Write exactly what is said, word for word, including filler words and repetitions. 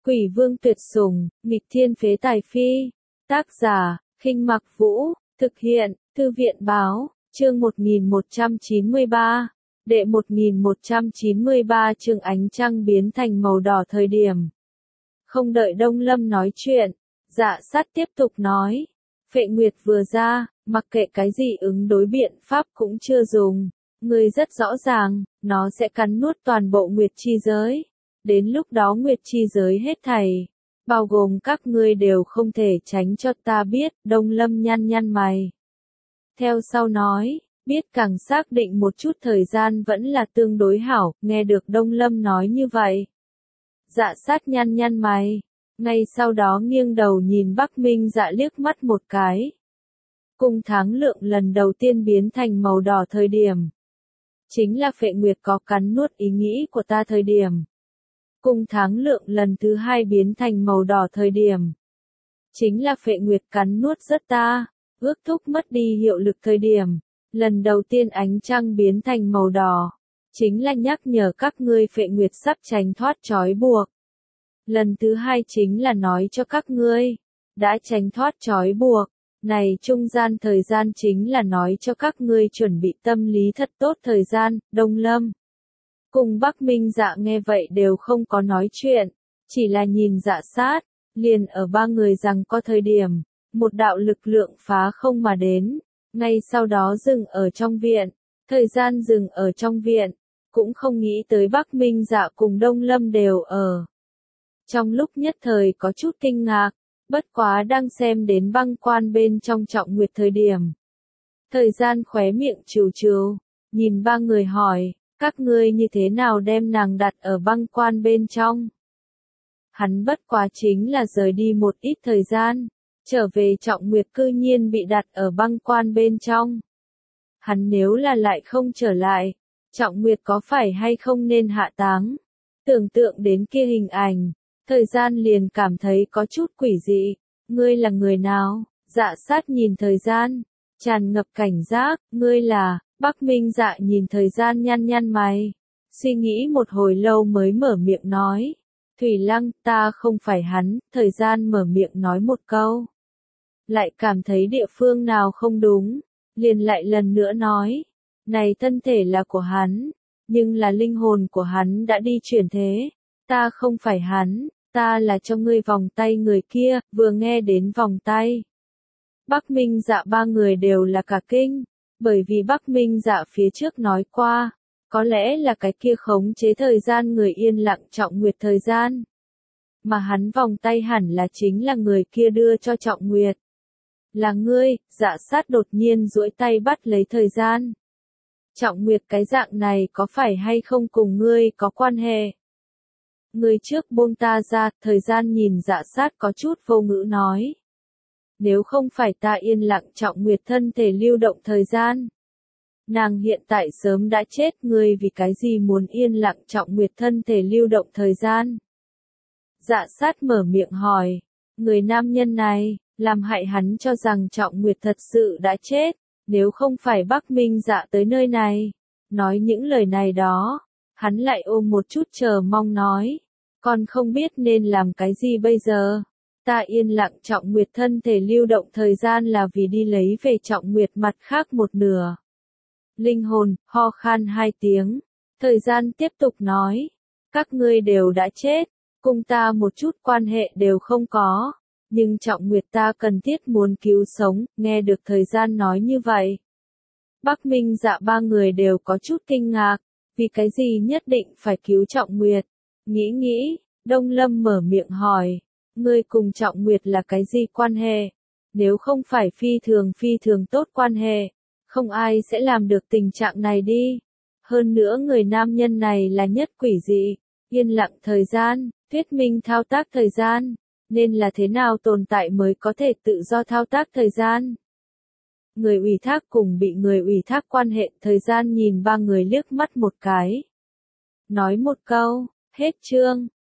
Quỷ vương tuyệt sủng, nghịch thiên phế tài phi. Tác giả, Khinh Mặc Vũ, thực hiện, Thư viện báo, chương một nghìn một trăm chín mươi ba. Đệ một nghìn một trăm chín mươi ba chương ánh trăng biến thành màu đỏ thời điểm. Không đợi Đông Lâm nói chuyện, Dạ Sát tiếp tục nói. Phệ Nguyệt vừa ra, mặc kệ cái gì ứng đối biện pháp cũng chưa dùng. Ngươi rất rõ ràng, nó sẽ cắn nuốt toàn bộ Nguyệt chi giới. Đến lúc đó Nguyệt chi giới hết thảy, bao gồm các ngươi đều không thể tránh cho ta biết. Đông Lâm nhăn nhăn mày. Theo sau nói, biết càng xác định một chút thời gian vẫn là tương đối hảo. Nghe được Đông Lâm nói như vậy, Dạ Sát nhăn nhăn mày. Ngay sau đó nghiêng đầu nhìn Bắc Minh Dạ liếc mắt một cái. Cung tháng lượng lần đầu tiên biến thành màu đỏ thời điểm, chính là Phệ Nguyệt có cắn nuốt ý nghĩ của ta thời điểm. Cung tháng lượng lần thứ hai biến thành màu đỏ thời điểm, chính là Phệ Nguyệt cắn nuốt rất ta, ước thúc mất đi hiệu lực thời điểm. Lần đầu tiên ánh trăng biến thành màu đỏ, chính là nhắc nhở các ngươi Phệ Nguyệt sắp tránh thoát trói buộc. Lần thứ hai chính là nói cho các ngươi, đã tránh thoát trói buộc. Này trung gian thời gian chính là nói cho các ngươi chuẩn bị tâm lý thật tốt thời gian. Đông Lâm cùng Bắc Minh Dạ nghe vậy đều không có nói chuyện, chỉ là nhìn Dạ Sát. Liền ở ba người rằng có thời điểm, một đạo lực lượng phá không mà đến, ngay sau đó dừng ở trong viện. Thời gian dừng ở trong viện, cũng không nghĩ tới Bắc Minh Dạ cùng Đông Lâm đều ở. Trong lúc nhất thời có chút kinh ngạc, bất quá đang xem đến băng quan bên trong Trọng Nguyệt thời điểm. Thời gian khóe miệng trừ trừ, nhìn ba người hỏi, các ngươi như thế nào đem nàng đặt ở băng quan bên trong? Hắn bất quá chính là rời đi một ít thời gian, trở về Trọng Nguyệt cư nhiên bị đặt ở băng quan bên trong. Hắn nếu là lại không trở lại, Trọng Nguyệt có phải hay không nên hạ táng? Tưởng tượng đến kia hình ảnh, thời gian liền cảm thấy có chút quỷ dị. Ngươi là người nào? Dạ Sát nhìn thời gian, tràn ngập cảnh giác. Ngươi là? Bắc Minh Dạ nhìn thời gian nhăn nhăn mày, suy nghĩ một hồi lâu mới mở miệng nói. Thủy Lăng, ta không phải hắn. Thời gian mở miệng nói một câu, lại cảm thấy địa phương nào không đúng, liền lại lần nữa nói. Này thân thể là của hắn, nhưng là linh hồn của hắn đã đi chuyển thế. Ta không phải hắn, ta là cho ngươi vòng tay người kia. Vừa nghe đến vòng tay, Bắc Minh Dạ ba người đều là cả kinh, bởi vì Bắc Minh Dạ phía trước nói qua, có lẽ là cái kia khống chế thời gian người yên lặng Trọng Nguyệt thời gian. Mà hắn vòng tay hẳn là chính là người kia đưa cho Trọng Nguyệt. Là ngươi. Dạ Sát đột nhiên duỗi tay bắt lấy thời gian. Trọng Nguyệt cái dạng này có phải hay không cùng ngươi có quan hệ? Ngươi trước buông ta ra. Thời gian nhìn Dạ Sát có chút vô ngữ nói. Nếu không phải ta yên lặng Trọng Nguyệt thân thể lưu động thời gian, nàng hiện tại sớm đã chết. Ngươi vì cái gì muốn yên lặng Trọng Nguyệt thân thể lưu động thời gian? Dạ Sát mở miệng hỏi. Người nam nhân này, làm hại hắn cho rằng Trọng Nguyệt thật sự đã chết. Nếu không phải Bắc Minh Dạ tới nơi này, nói những lời này đó, hắn lại ôm một chút chờ mong nói. Còn không biết nên làm cái gì bây giờ? Ta yên lặng Trọng Nguyệt thân thể lưu động thời gian là vì đi lấy về Trọng Nguyệt mặt khác một nửa linh hồn. Ho khan hai tiếng, thời gian tiếp tục nói. Các ngươi đều đã chết, cùng ta một chút quan hệ đều không có. Nhưng Trọng Nguyệt ta cần thiết muốn cứu sống. Nghe được thời gian nói như vậy, Bắc Minh Dạ ba người đều có chút kinh ngạc. Vì cái gì nhất định phải cứu Trọng Nguyệt? Nghĩ nghĩ, Đông Lâm mở miệng hỏi. Ngươi cùng Trọng Nguyệt là cái gì quan hệ? Nếu không phải phi thường phi thường tốt quan hệ, không ai sẽ làm được tình trạng này đi. Hơn nữa người nam nhân này là nhất quỷ dị, yên lặng thời gian, thuyết minh thao tác thời gian. Nên là thế nào tồn tại mới có thể tự do thao tác thời gian? Người ủy thác cùng bị người ủy thác quan hệ. Thời gian nhìn ba người liếc mắt một cái, nói một câu, hết chương.